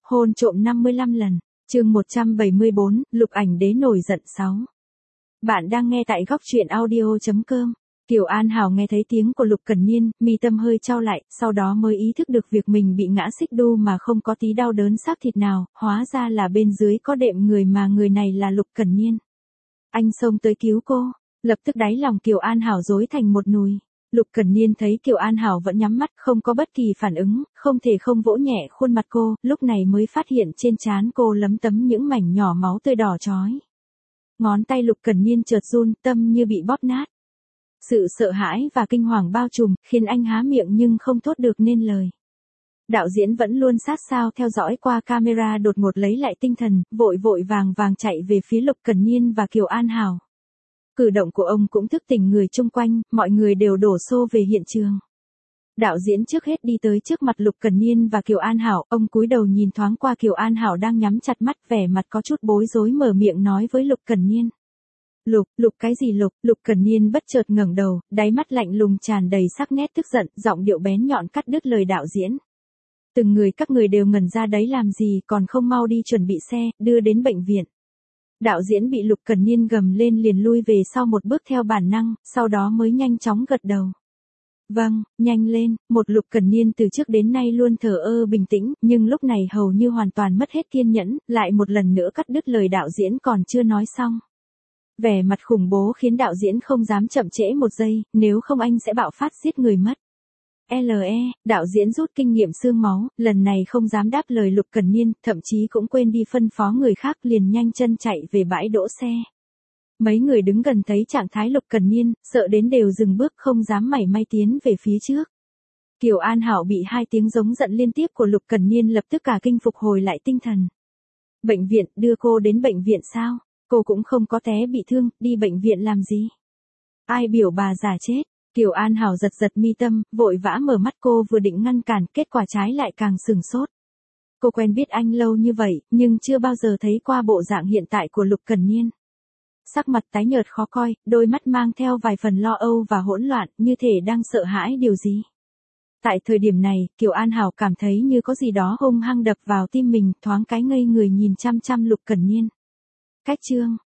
Hôn trộm 55 lần. Chương 174, Lục Ảnh Đế nổi giận 6. Bạn đang nghe tại góc truyện audio.com. Kiều An Hảo nghe thấy tiếng của Lục Cẩn Niên, mi tâm hơi chau lại, sau đó mới ý thức được việc mình bị ngã xích đu mà không có tí đau đớn xác thịt nào, hóa ra là bên dưới có đệm người mà người này là Lục Cẩn Niên. Anh xông tới cứu cô, lập tức đáy lòng Kiều An Hảo rối thành một nùi. Lục Cẩn Niên thấy Kiều An Hảo vẫn nhắm mắt không có bất kỳ phản ứng, không thể không vỗ nhẹ khuôn mặt cô, lúc này mới phát hiện trên trán cô lấm tấm những mảnh nhỏ máu tươi đỏ chói. Ngón tay Lục Cẩn Niên chợt run, tâm như bị bóp nát. Sự sợ hãi và kinh hoàng bao trùm, khiến anh há miệng nhưng không thốt được nên lời. Đạo diễn vẫn luôn sát sao theo dõi qua camera đột ngột lấy lại tinh thần, vội vội vàng vàng chạy về phía Lục Cẩn Niên và Kiều An Hảo. Cử động của ông cũng thức tỉnh người chung quanh, mọi người đều đổ xô về hiện trường. Đạo diễn trước hết đi tới trước mặt Lục Cẩn Niên và Kiều An Hảo, ông cúi đầu nhìn thoáng qua Kiều An Hảo đang nhắm chặt mắt, vẻ mặt có chút bối rối mở miệng nói với Lục Cẩn Niên. Lục cái gì Lục? Lục Cẩn Niên bất chợt ngẩng đầu, đáy mắt lạnh lùng tràn đầy sắc nét tức giận, giọng điệu bén nhọn cắt đứt lời đạo diễn. Từng người các người đều ngẩn ra đấy làm gì, còn không mau đi chuẩn bị xe, đưa đến bệnh viện. Đạo diễn bị Lục Cẩn Niên gầm lên liền lui về sau một bước theo bản năng, sau đó mới nhanh chóng gật đầu. Vâng, nhanh lên, một Lục Cẩn Niên từ trước đến nay luôn thờ ơ bình tĩnh, nhưng lúc này hầu như hoàn toàn mất hết kiên nhẫn, lại một lần nữa cắt đứt lời đạo diễn còn chưa nói xong. Vẻ mặt khủng bố khiến đạo diễn không dám chậm trễ một giây, nếu không anh sẽ bạo phát giết người mất. Đạo diễn rút kinh nghiệm xương máu, lần này không dám đáp lời Lục Cẩn Niên, thậm chí cũng quên đi phân phó người khác liền nhanh chân chạy về bãi đỗ xe. Mấy người đứng gần thấy trạng thái Lục Cẩn Niên, sợ đến đều dừng bước không dám mảy may tiến về phía trước. Kiều An Hảo bị hai tiếng giống giận liên tiếp của Lục Cẩn Niên lập tức cả kinh phục hồi lại tinh thần. Bệnh viện, đưa cô đến bệnh viện sao? Cô cũng không có té bị thương, đi bệnh viện làm gì? Ai biểu bà già chết? Kiều An Hảo giật giật mi tâm, vội vã mở mắt, cô vừa định ngăn cản, kết quả trái lại càng sừng sốt. Cô quen biết anh lâu như vậy, nhưng chưa bao giờ thấy qua bộ dạng hiện tại của Lục Cẩn Niên. Sắc mặt tái nhợt khó coi, đôi mắt mang theo vài phần lo âu và hỗn loạn, như thể đang sợ hãi điều gì. Tại thời điểm này, Kiều An Hảo cảm thấy như có gì đó hung hăng đập vào tim mình, thoáng cái ngây người nhìn chăm chăm Lục Cẩn Niên. Cách chương